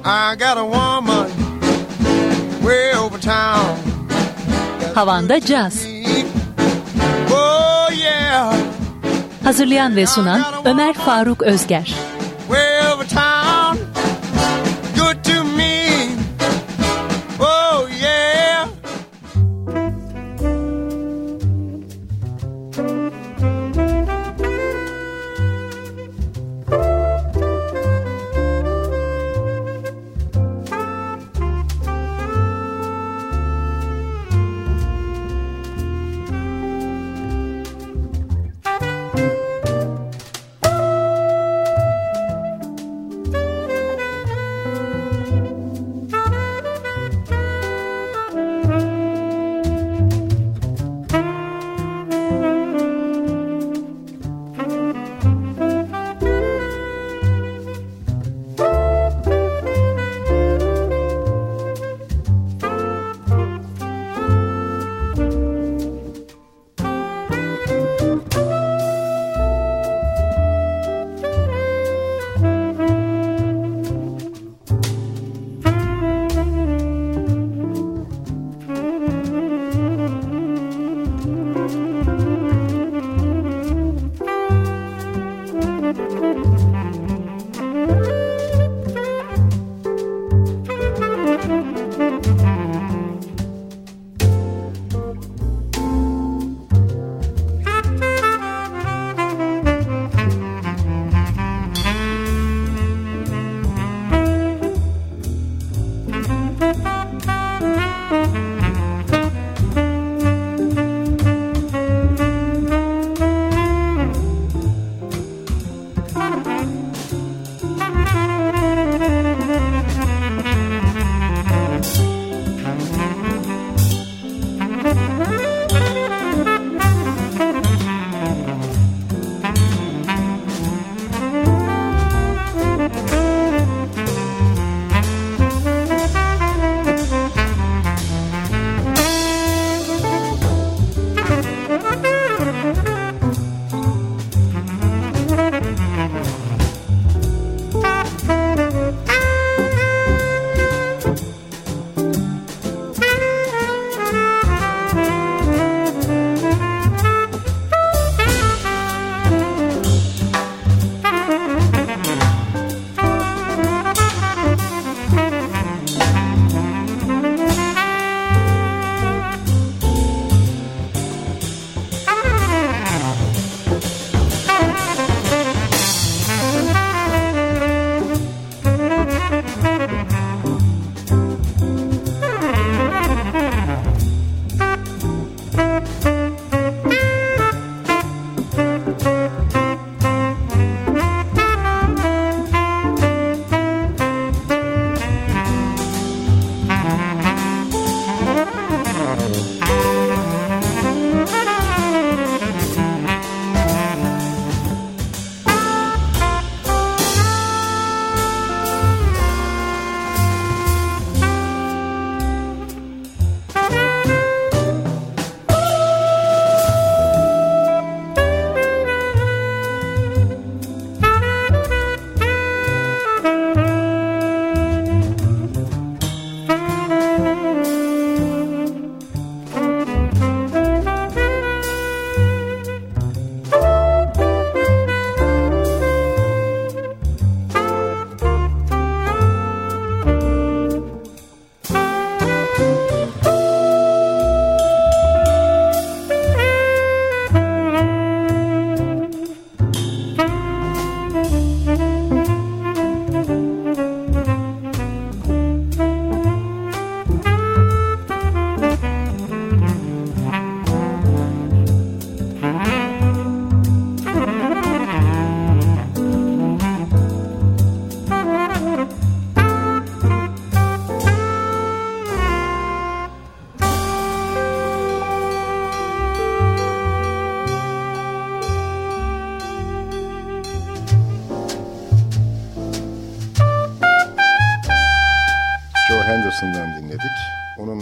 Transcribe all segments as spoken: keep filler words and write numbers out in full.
I got a woman way over town. Havanda Caz. Oh yeah. Hazırlayan ve sunan Ömer Faruk Özger. Way over town. Good to me. Oh yeah. Henderson'dan dinledik. Onun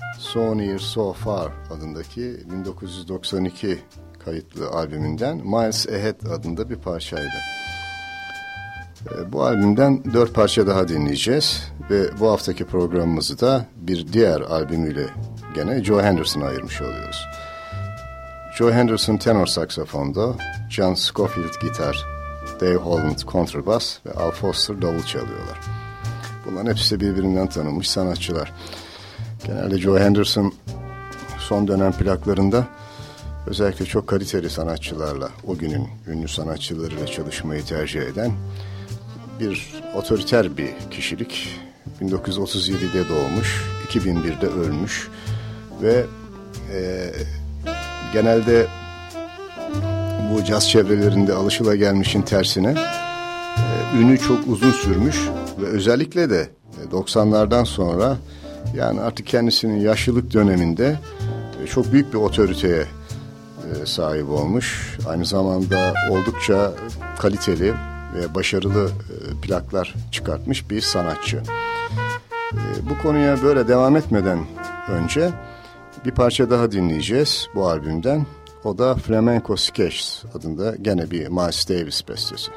So Near So Far adındaki bin dokuz yüz doksan iki kayıtlı albümünden Miles Ahead adında bir parçaydı. Bu albümden dört parça daha dinleyeceğiz ve bu haftaki programımızı da bir diğer albümüyle gene Joe Henderson'a ayırmış oluyoruz. Joe Henderson tenor saksafonda, John Scofield gitar, Dave Holland kontrabas ve Al Foster davul çalıyorlar. Bunların hepsi birbirinden tanınmış sanatçılar. Genelde Joe Henderson son dönem plaklarında özellikle çok kaliteli sanatçılarla, o günün ünlü sanatçılarıyla çalışmayı tercih eden bir otoriter bir kişilik. bin dokuz yüz otuz yedide doğmuş, iki bin birde ölmüş ve e, genelde bu caz çevrelerinde alışılagelmişin tersine e, ünü çok uzun sürmüş ve özellikle de doksanlardan sonra, yani artık kendisinin yaşlılık döneminde e, çok büyük bir otoriteye e, sahip olmuş. Aynı zamanda oldukça kaliteli ve başarılı e, plaklar çıkartmış bir sanatçı. E, bu konuya böyle devam etmeden önce bir parça daha dinleyeceğiz bu albümden. O da Flamenco Sketches adında gene bir Miles Davis bestesi.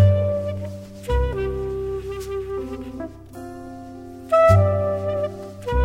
Thank you.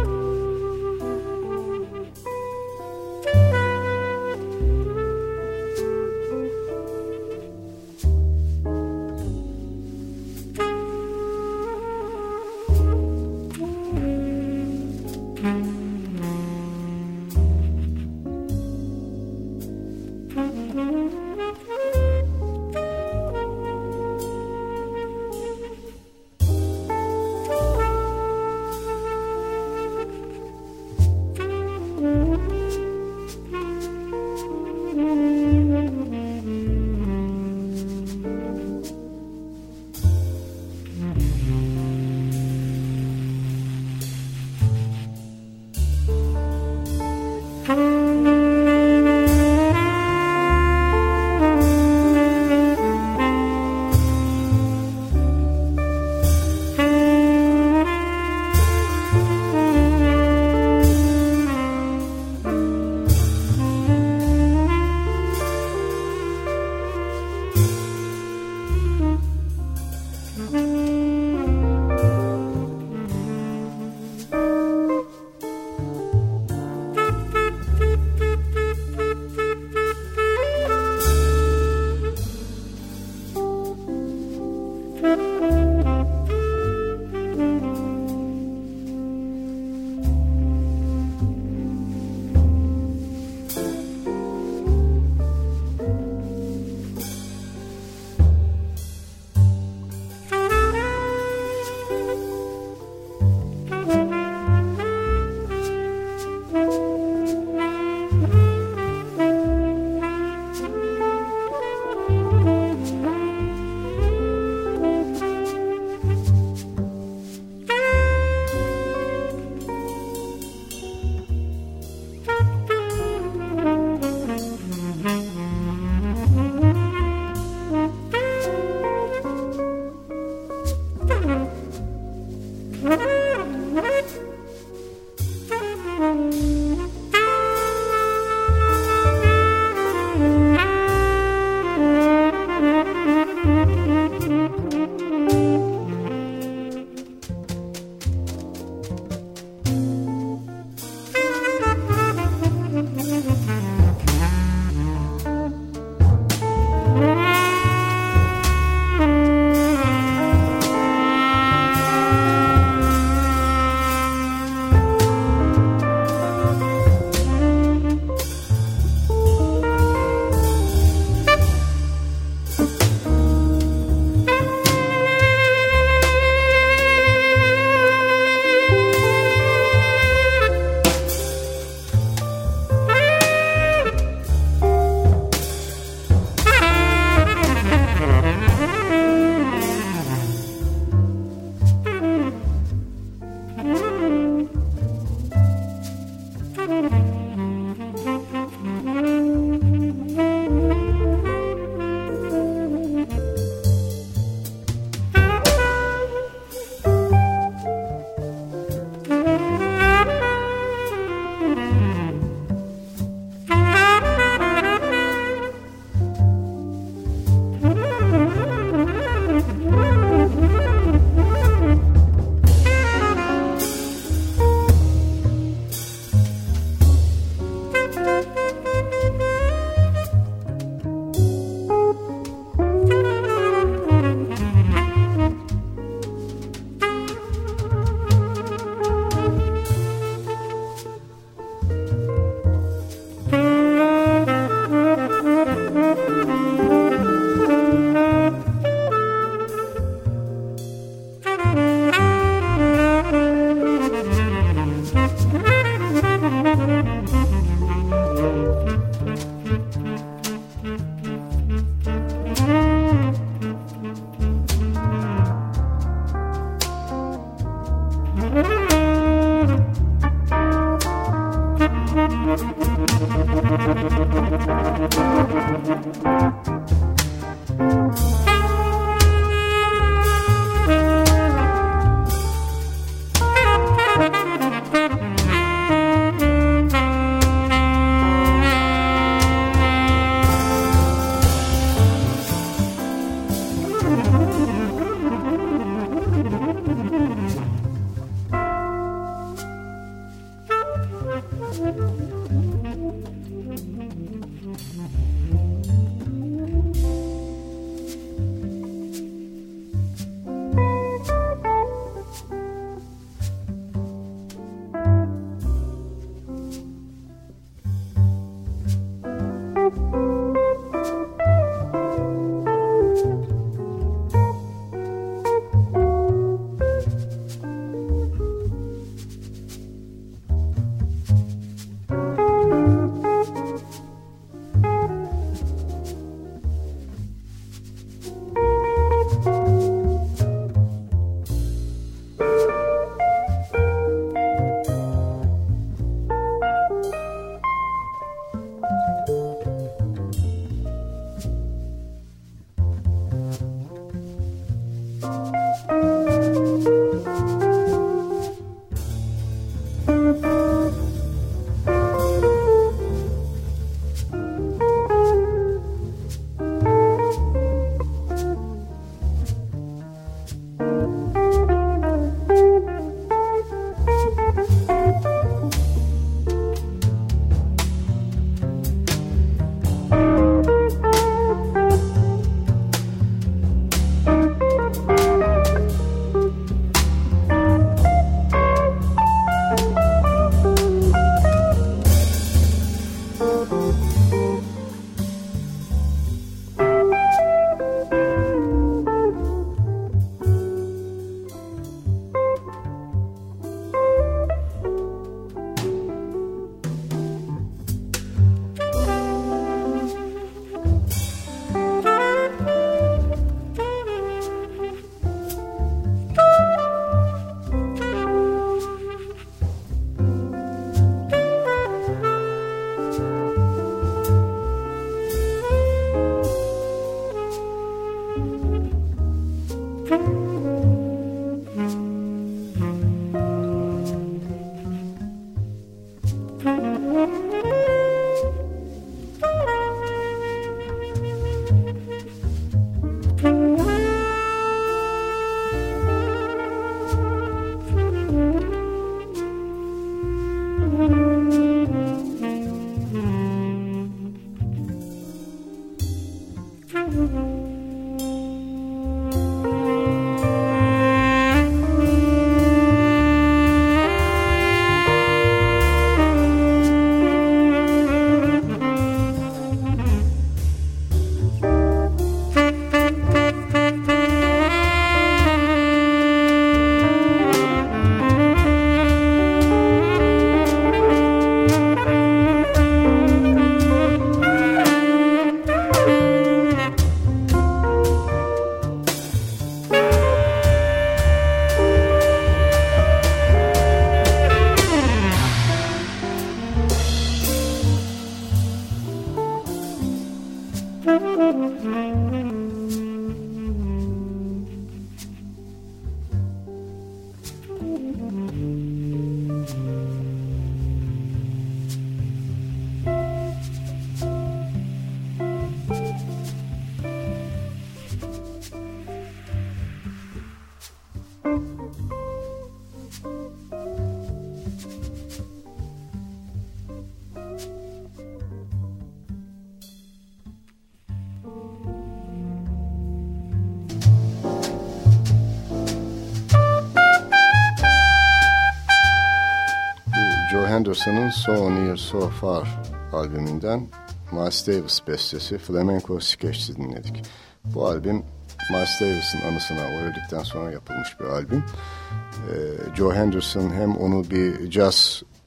Henderson'ın So Near So Far albümünden Miles Davis bestesi Flamenco Sketch'i dinledik. Bu albüm Miles Davis'in anısına o öldükten sonra yapılmış bir albüm. Ee, Joe Henderson hem onu bir caz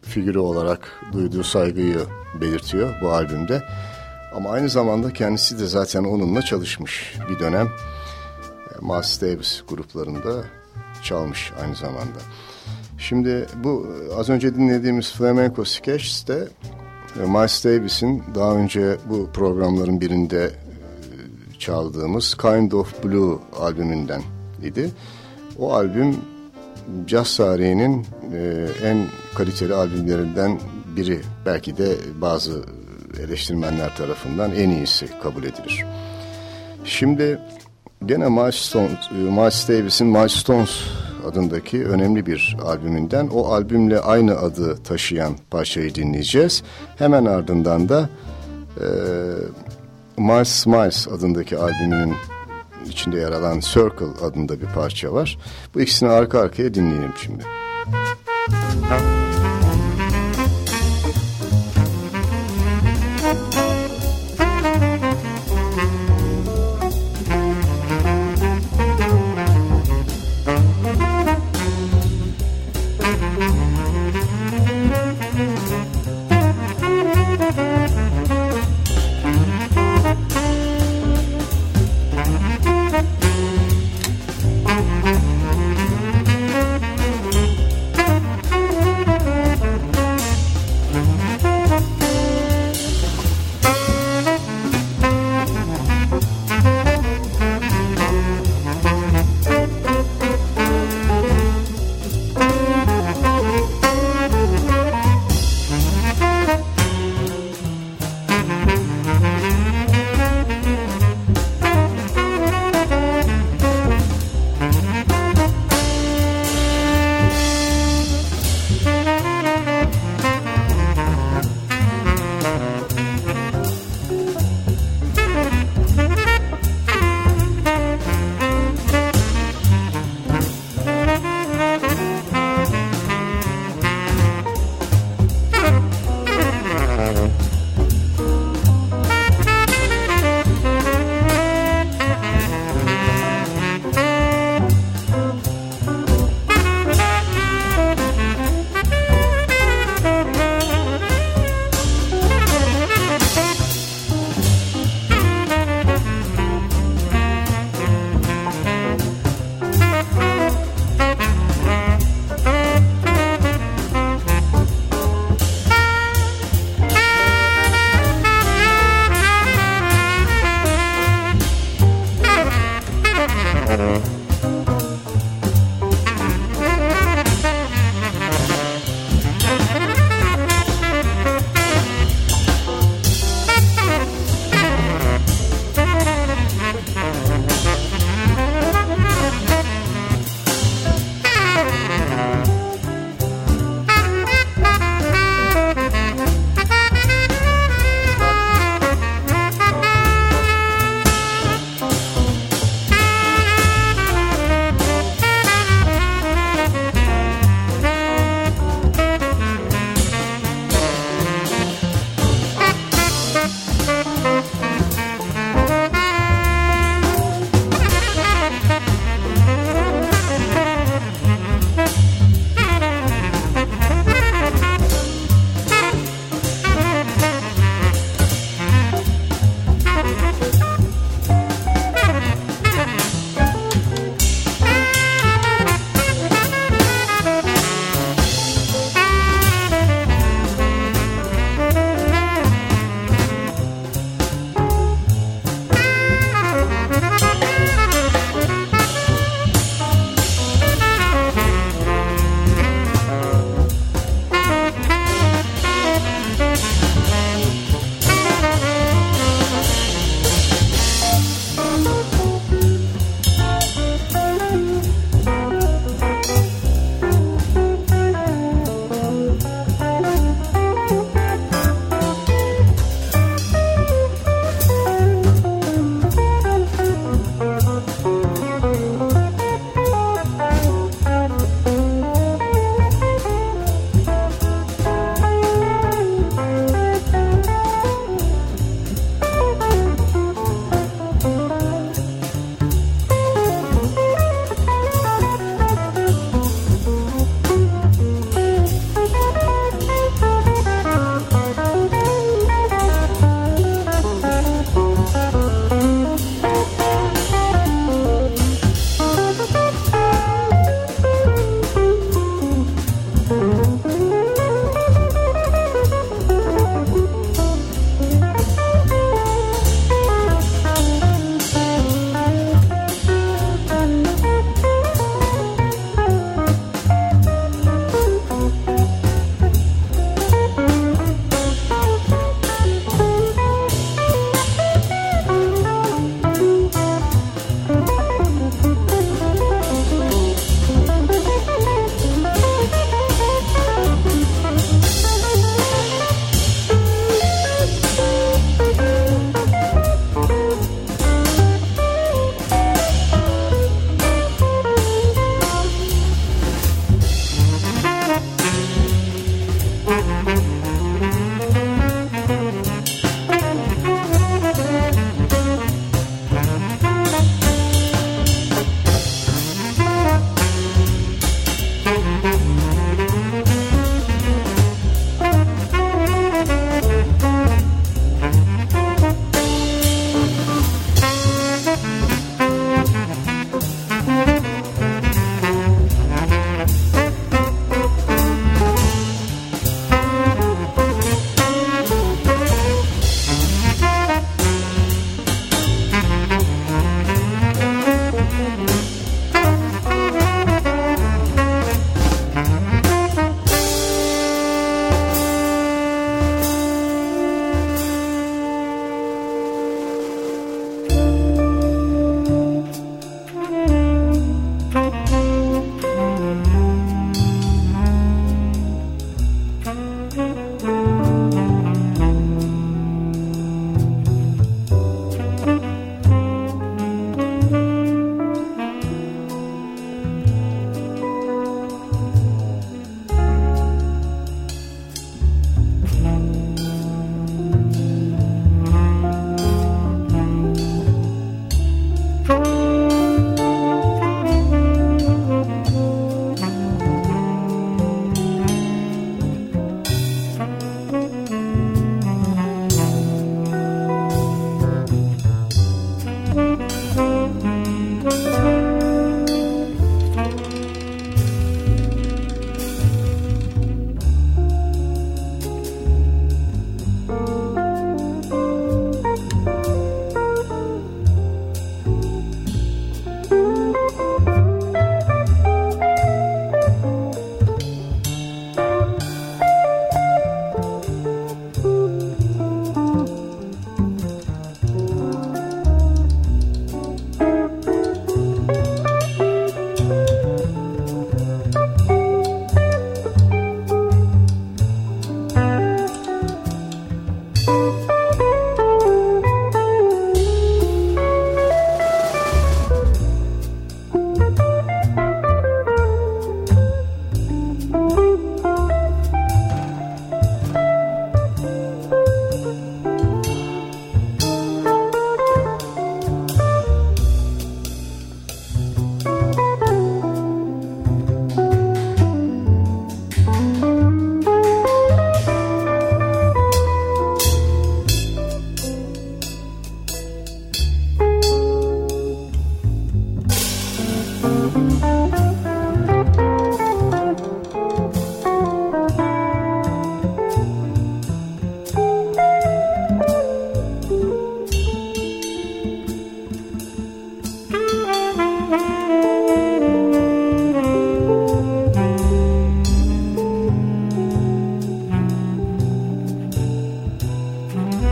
figürü olarak duyduğu saygıyı belirtiyor bu albümde. Ama aynı zamanda kendisi de zaten onunla çalışmış bir dönem. Miles Davis gruplarında çalmış aynı zamanda. Şimdi bu az önce dinlediğimiz Flamenco Sketch'te Miles Davis'in daha önce bu programların birinde çaldığımız Kind of Blue albümünden idi. O albüm caz tarihinin en kaliteli albümlerinden biri. Belki de bazı eleştirmenler tarafından en iyisi kabul edilir. Şimdi gene Miles, Stones, Miles Davis'in Milestones adındaki önemli bir albümünden o albümle aynı adı taşıyan parçayı dinleyeceğiz. Hemen ardından da e, Miles Smiles adındaki albümünün içinde yer alan Circle adında bir parça var. Bu ikisini arka arkaya dinleyelim şimdi.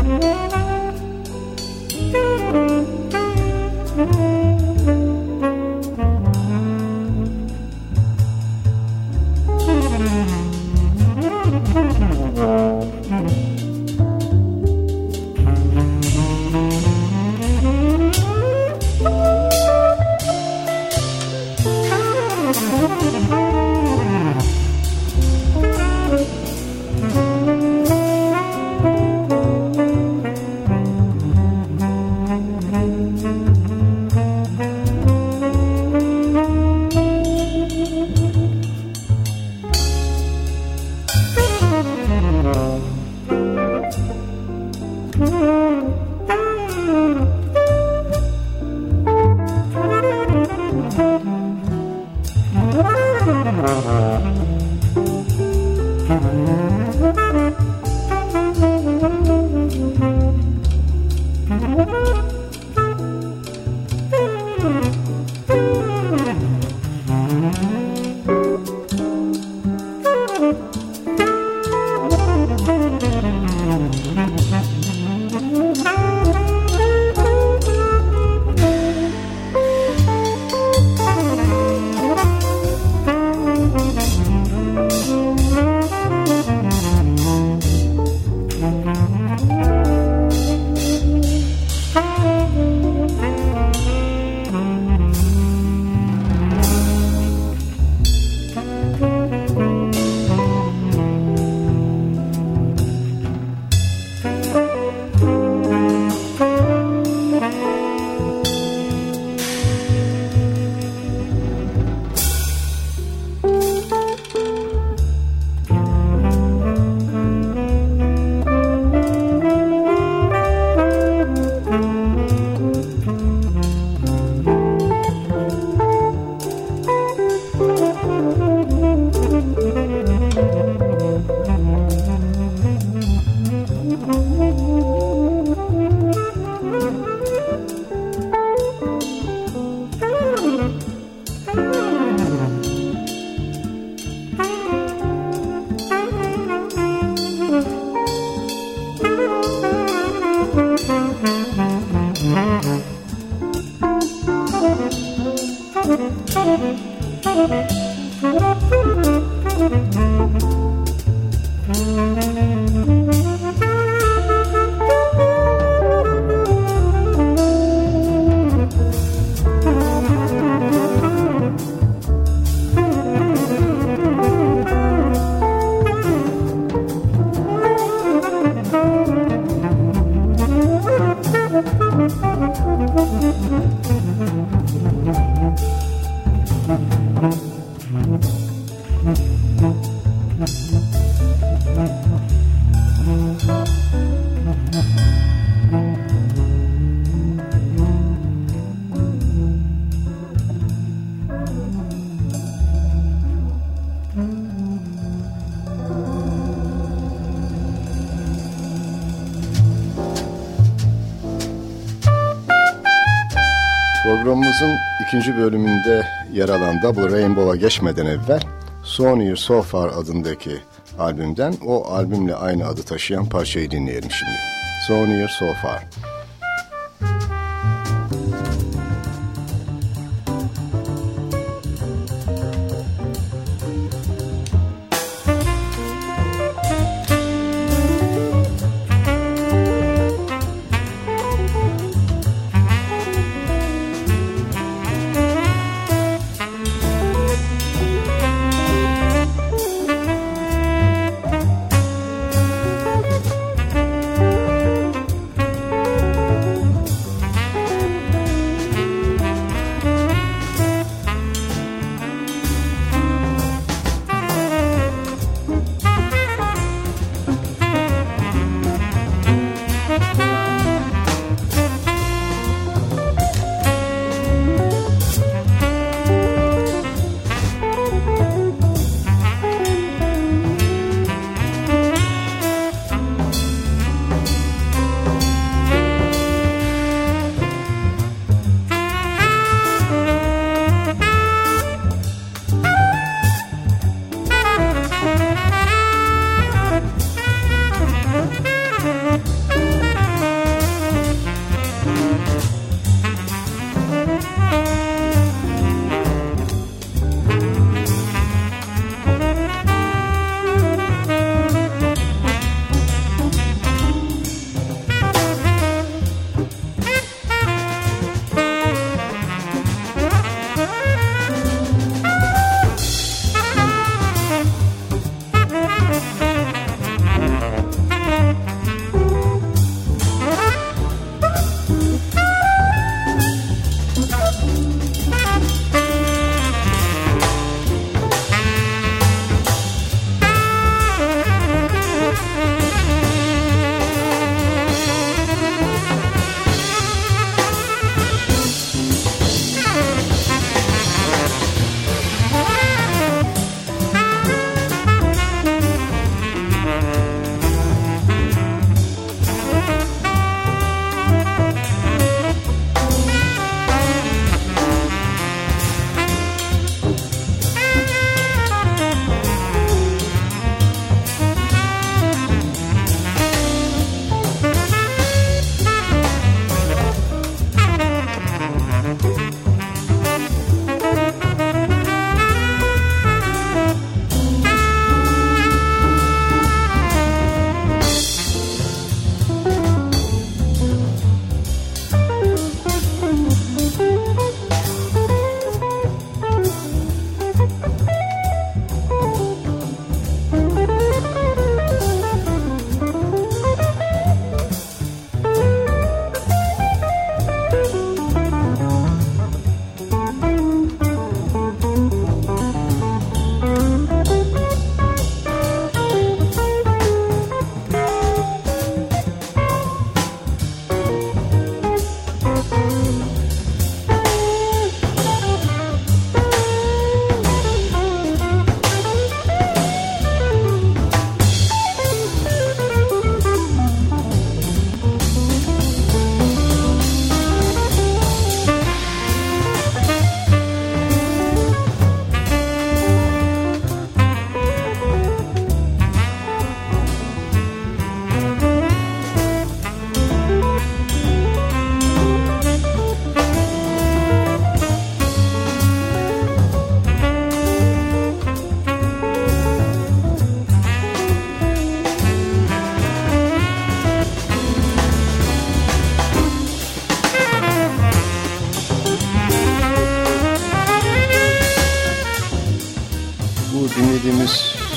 Programımızın ikinci bölümünde yer alan Double Rainbow'a geçmeden evvel So Near So Far adındaki albümden o albümle aynı adı taşıyan parçayı dinleyelim şimdi. So Near So Far.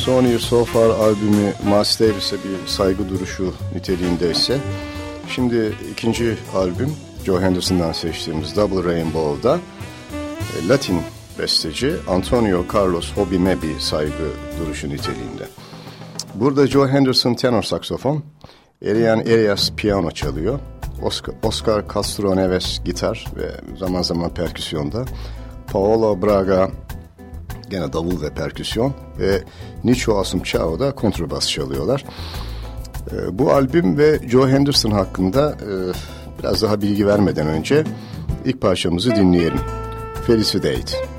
Son Year So Far albümü Miles Davis'e bir saygı duruşu niteliğindeyse, şimdi ikinci albüm Joe Henderson'dan seçtiğimiz Double Rainbow'da Latin besteci Antonio Carlos Jobim'e bir saygı duruşu niteliğinde. Burada Joe Henderson tenor saksofon, Elian Arias piyano çalıyor, Oscar, Oscar Castro Neves gitar ve zaman zaman perküsyonda, Paolo Braga gene davul ve perküsyon ve Nicho Asumçao da kontrbas çalıyorlar. E, bu albüm ve Joe Henderson hakkında e, biraz daha bilgi vermeden önce ilk parçamızı dinleyelim. Felicidade.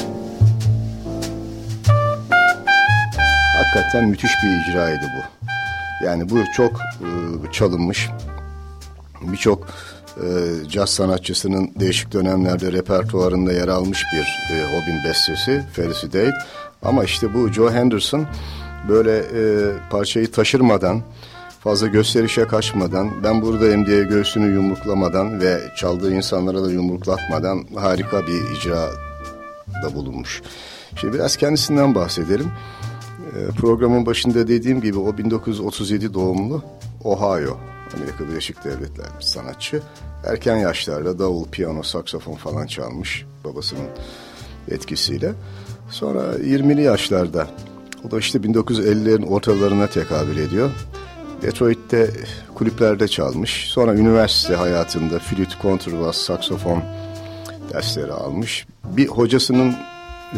Müthiş bir icraydı bu. Yani bu çok e, çalınmış, birçok e, caz sanatçısının değişik dönemlerde repertuarında yer almış bir e, Hobin bestesi Felicitate. Ama işte bu Joe Henderson böyle e, parçayı taşırmadan, fazla gösterişe kaçmadan, ben buradayım diye göğsünü yumruklamadan ve çaldığı insanlara da yumruklatmadan harika bir icrada bulunmuş. Şimdi biraz kendisinden bahsedelim. E, programın başında dediğim gibi o bin dokuz yüz otuz yedi doğumlu, Ohio, Amerika Birleşik Devletleri bir sanatçı. Erken yaşlarda davul, piyano, saksafon falan çalmış babasının etkisiyle. Sonra yirmili yaşlarda, o da işte bin dokuz yüz ellilerin ortalarına tekabül ediyor. Detroit'te kulüplerde çalmış. Sonra üniversite hayatında flüt, kontrbas, saksofon dersleri almış. Bir hocasının e,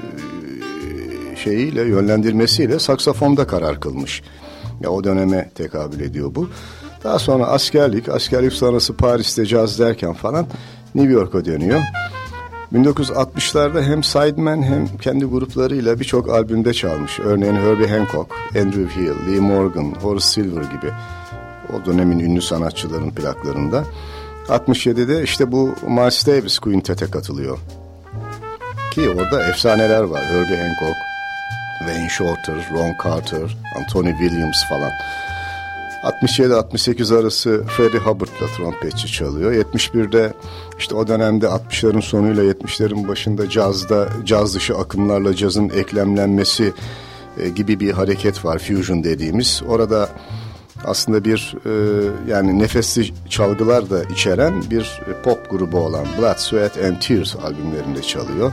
şeyiyle, yönlendirmesiyle saksafonda karar kılmış. Ya o döneme tekabül ediyor bu. Daha sonra askerlik, askerlik sonrası Paris'te caz derken falan New York'a dönüyor. bin dokuz yüz altmışlarda hem sideman hem kendi gruplarıyla birçok albümde çalmış. Örneğin Herbie Hancock, Andrew Hill, Lee Morgan, Horace Silver gibi o dönemin ünlü sanatçıların plaklarında. altmış yedide işte bu Miles Davis Quintet'e katılıyor. Ki orada efsaneler var. Herbie Hancock, Wayne Shorter, Ron Carter, Anthony Williams falan. altmış yedi altmış sekiz arası Freddie Hubbard'la trompetçi çalıyor. yetmiş birde işte o dönemde altmışların sonuyla yetmişlerin başında cazda, caz dışı akımlarla cazın eklemlenmesi e, gibi bir hareket var. Fusion dediğimiz. Orada aslında bir e, yani nefesli çalgılar da içeren bir pop grubu olan Blood, Sweat and Tears albümlerinde çalıyor.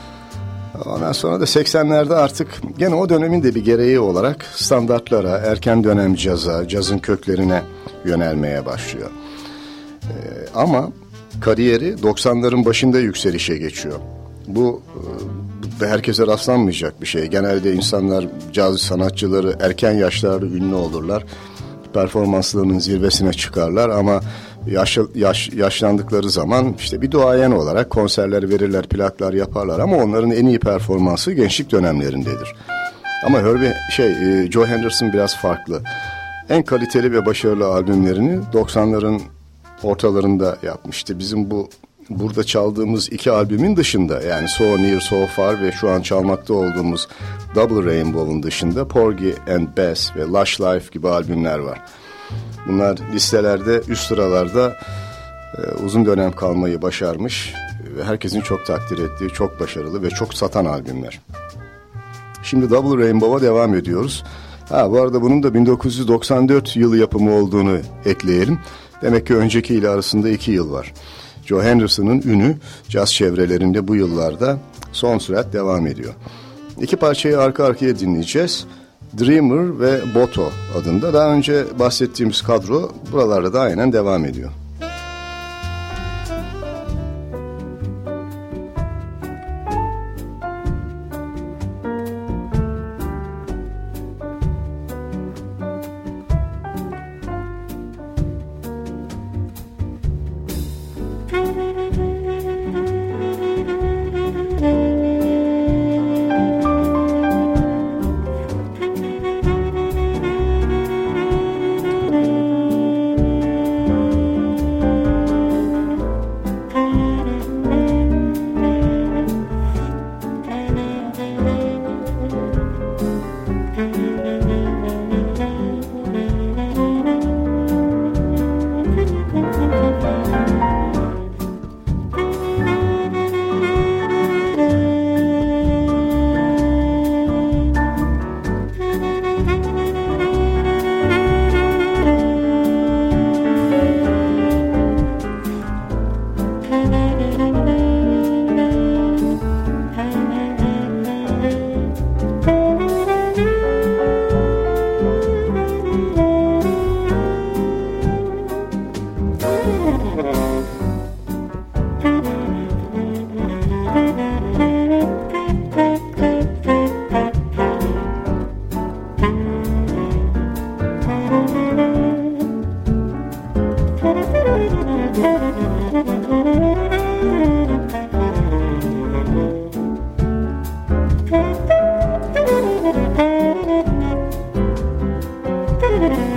Ondan sonra da seksenlerde artık gene o dönemin de bir gereği olarak standartlara, erken dönem caza, cazın köklerine yönelmeye başlıyor. Ee, ama kariyeri doksanların başında yükselişe geçiyor. Bu e, herkese rastlanmayacak bir şey. Genelde insanlar, caz sanatçıları erken yaşlarda ünlü olurlar. Performanslarının zirvesine çıkarlar ama yaş, yaş, yaşlandıkları zaman işte bir duayen olarak konserler verirler, plaklar yaparlar ama onların en iyi performansı gençlik dönemlerindedir. Ama Herbie şey Joe Henderson biraz farklı. En kaliteli ve başarılı albümlerini doksanların ortalarında yapmıştı. Bizim bu burada çaldığımız iki albümün dışında, yani So Near So Far ve şu an çalmakta olduğumuz Double Rainbow'un dışında Porgy and Bess ve Lush Life gibi albümler var. Bunlar listelerde üst sıralarda e, uzun dönem kalmayı başarmış ve herkesin çok takdir ettiği, çok başarılı ve çok satan albümler. Şimdi Double Rainbow'a devam ediyoruz. Ha, bu arada bunun da bin dokuz yüz doksan dört yılı yapımı olduğunu ekleyelim. Demek ki önceki ile arasında iki yıl var. Joe Henderson'ın ünü caz çevrelerinde bu yıllarda son sürat devam ediyor. İki parçayı arka arkaya dinleyeceğiz. Dreamer ve Boto adında. Daha önce bahsettiğimiz kadro buralarda da aynen devam ediyor. Thank you.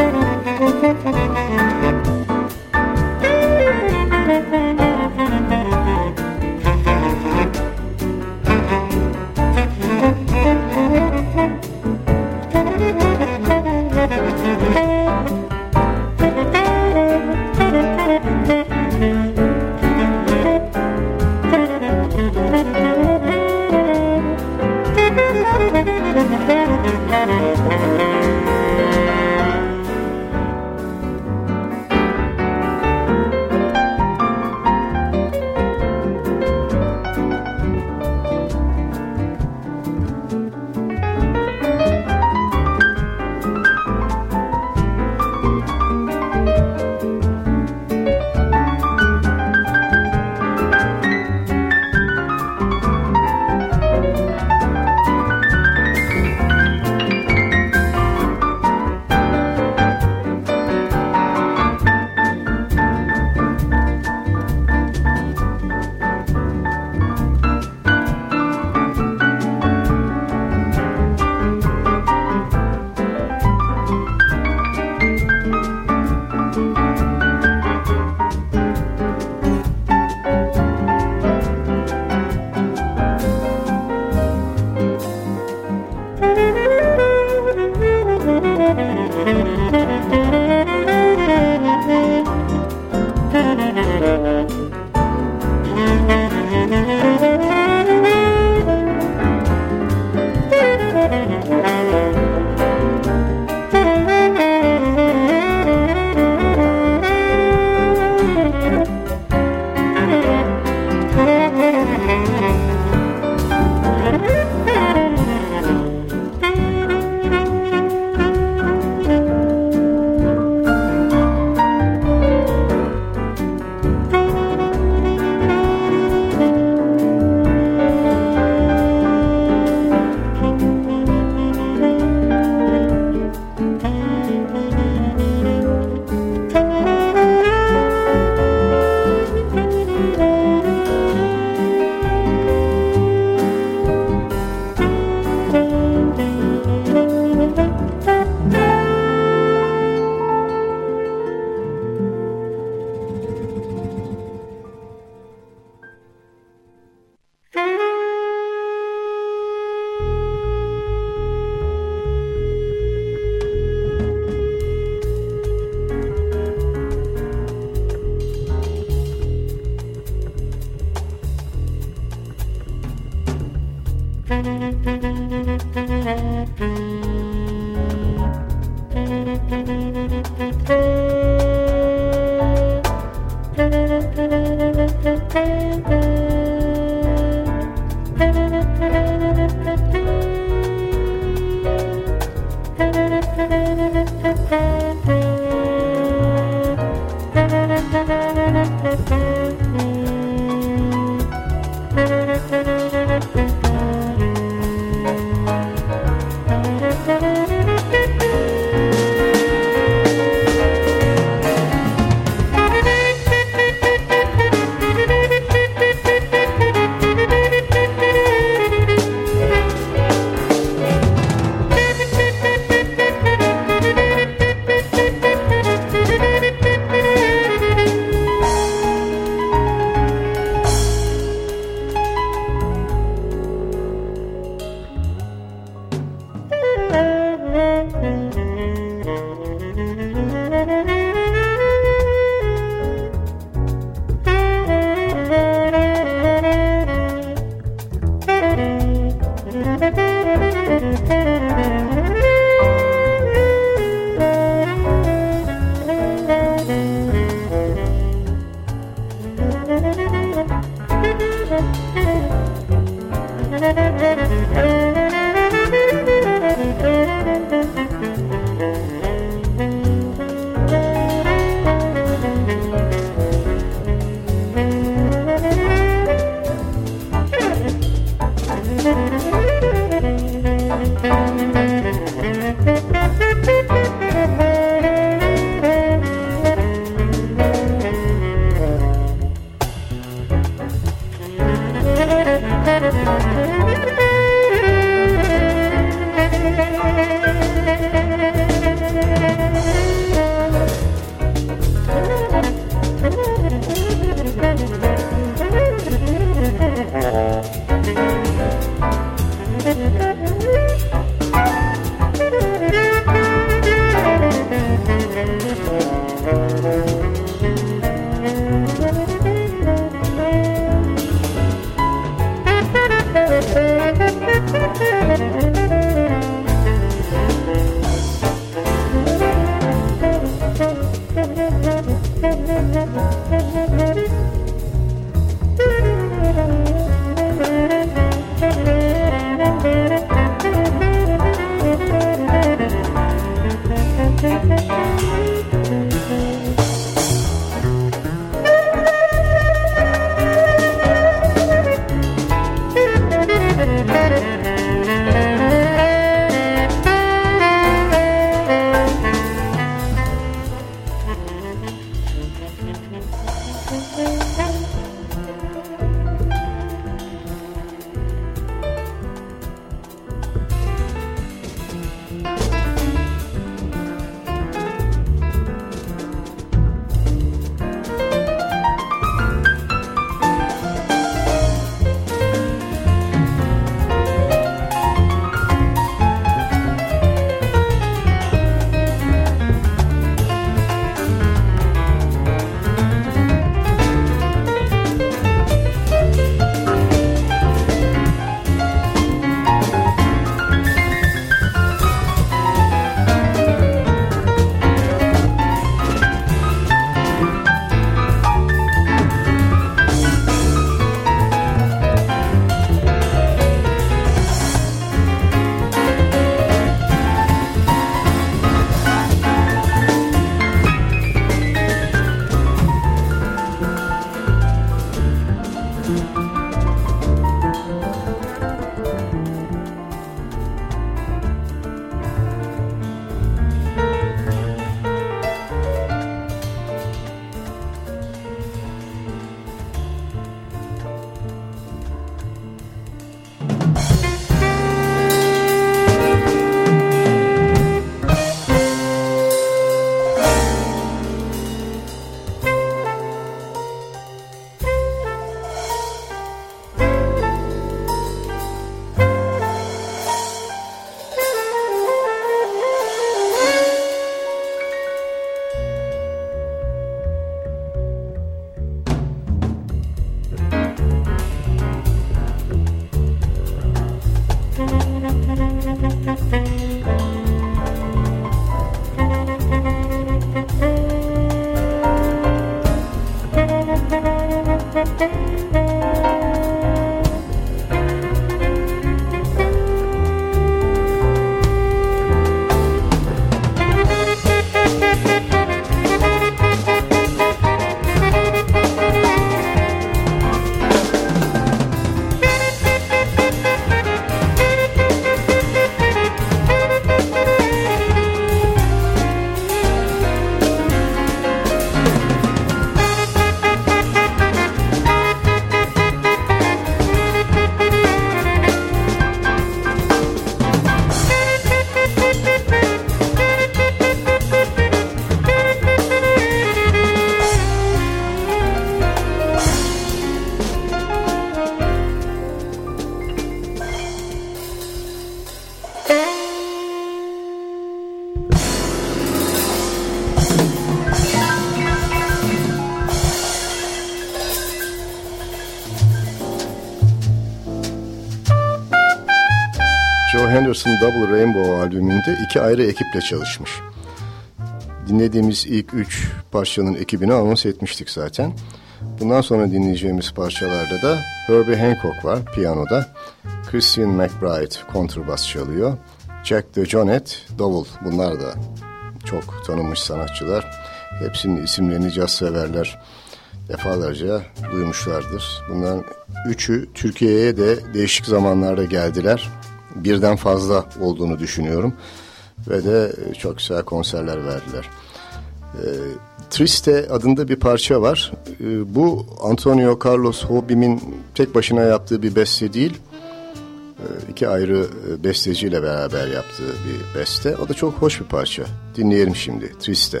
Joe Henderson Double Rainbow albümünde iki ayrı ekiple çalışmış. Dinlediğimiz ilk üç parçanın ekibini anons etmiştik zaten. Bundan sonra dinleyeceğimiz parçalarda da Herbie Hancock var piyanoda. Christian McBride kontrbas çalıyor. Jack DeJohnette davul. Bunlar da çok tanınmış sanatçılar. Hepsinin isimlerini caz severler defalarca duymuşlardır. Bunların üçü Türkiye'ye de değişik zamanlarda geldiler. Birden fazla olduğunu düşünüyorum. Ve de çok güzel konserler verdiler. E, Triste adında bir parça var. E, bu Antonio Carlos Jobim'in tek başına yaptığı bir beste değil. E, iki ayrı besteciyle beraber yaptığı bir beste. O da çok hoş bir parça. Dinleyelim şimdi. Triste.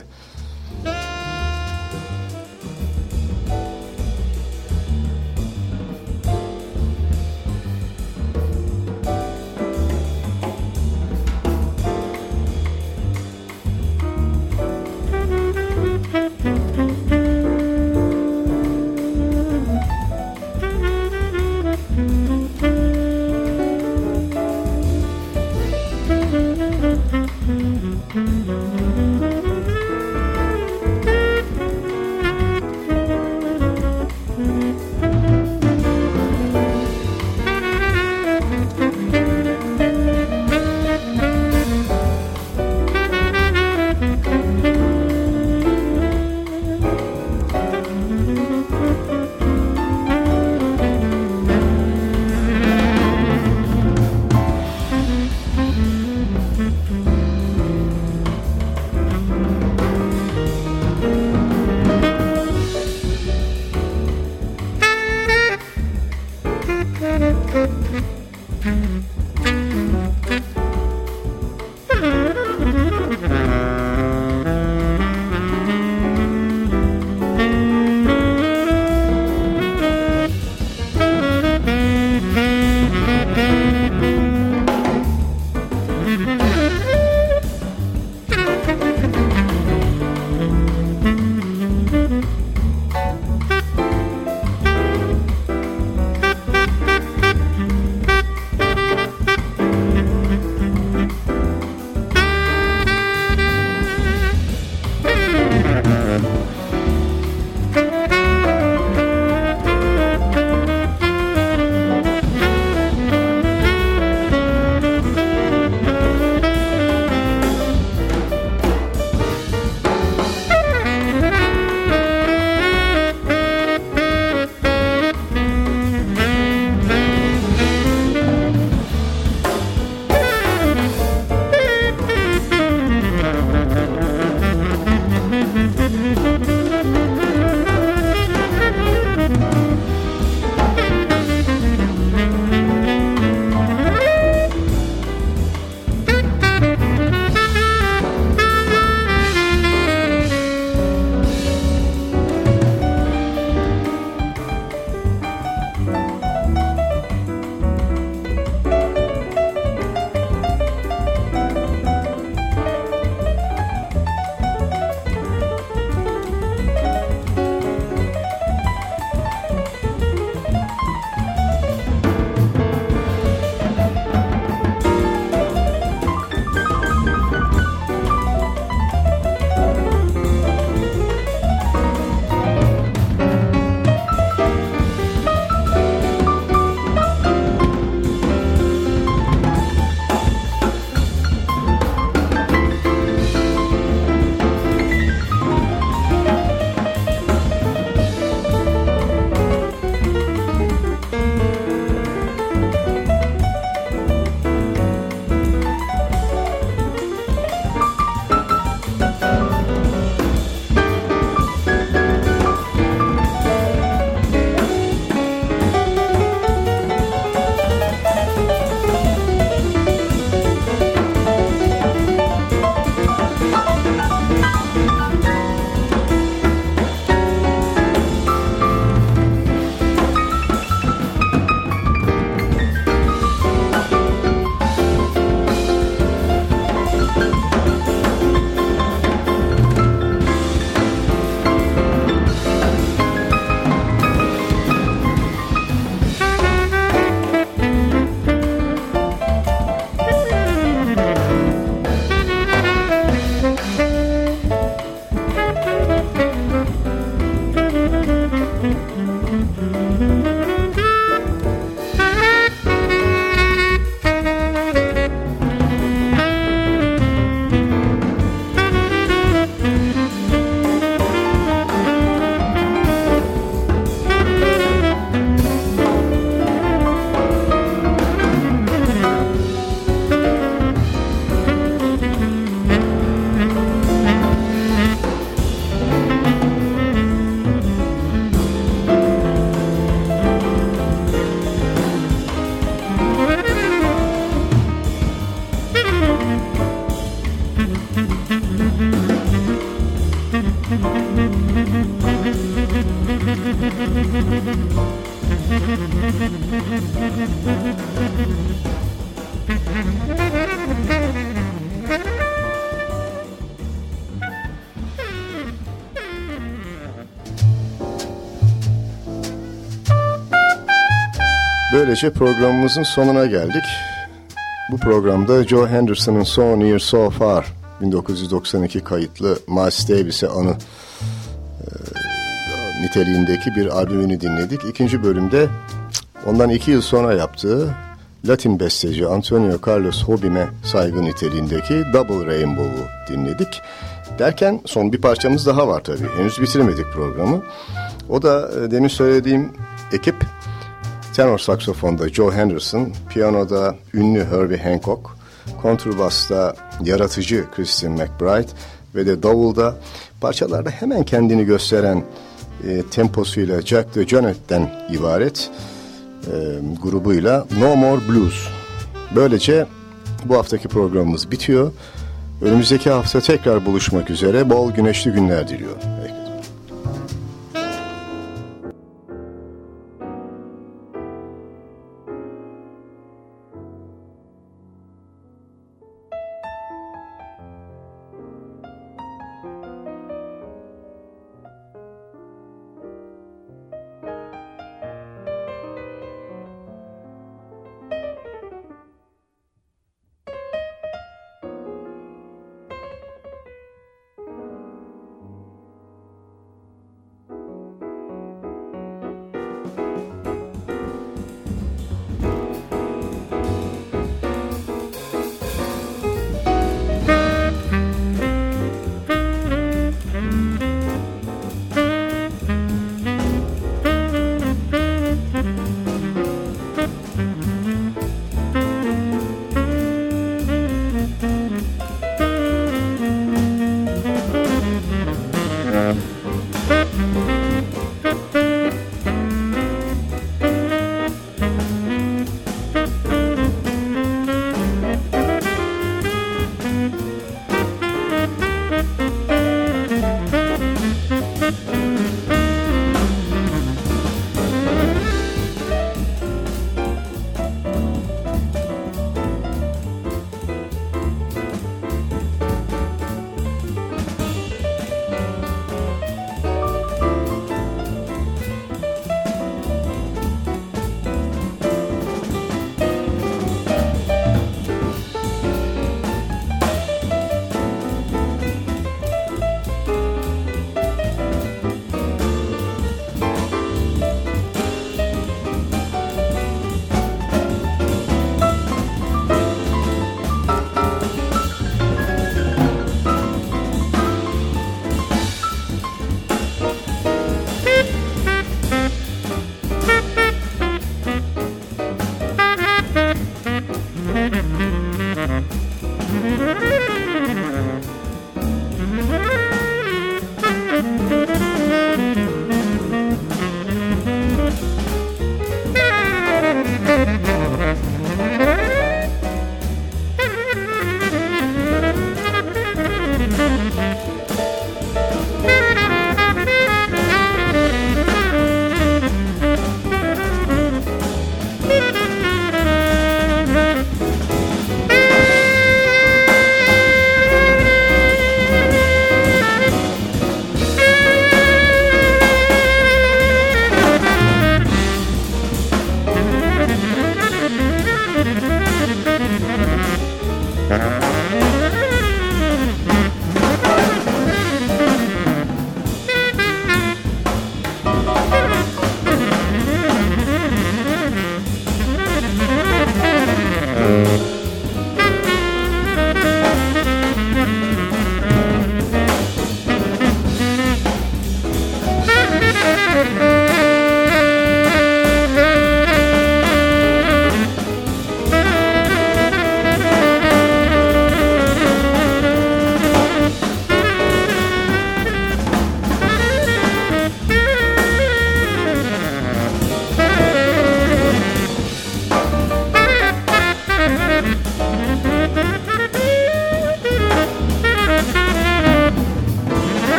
Böylece programımızın sonuna geldik. Bu programda Joe Henderson'ın So Near So Far bin dokuz yüz doksan iki kayıtlı Miles Davis'e anı e, niteliğindeki bir albümünü dinledik. İkinci bölümde ondan iki yıl sonra yaptığı Latin besteci Antonio Carlos Jobim'e saygı niteliğindeki Double Rainbow'u dinledik. Derken son bir parçamız daha var tabii. Henüz bitirmedik programı. O da e, demin söylediğim ekip: tenor saksafonda Joe Henderson, piyanoda ünlü Herbie Hancock, kontrbasta yaratıcı Christian McBride ve de davulda parçalarda hemen kendini gösteren e, temposuyla Jack DeJohnette'den ibaret e, grubuyla No More Blues. Böylece bu haftaki programımız bitiyor. Önümüzdeki hafta tekrar buluşmak üzere, bol güneşli günler diliyorum. Herkese.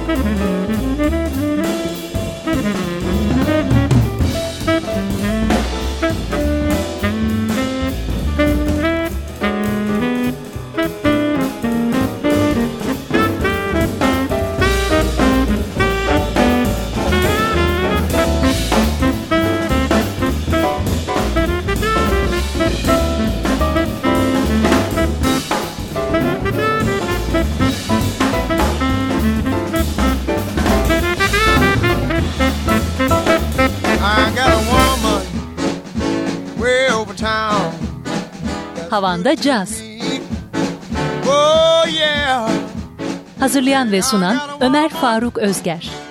Havanda Caz. Oh yeah. Hazırlayan ve sunan Ömer Faruk Özger.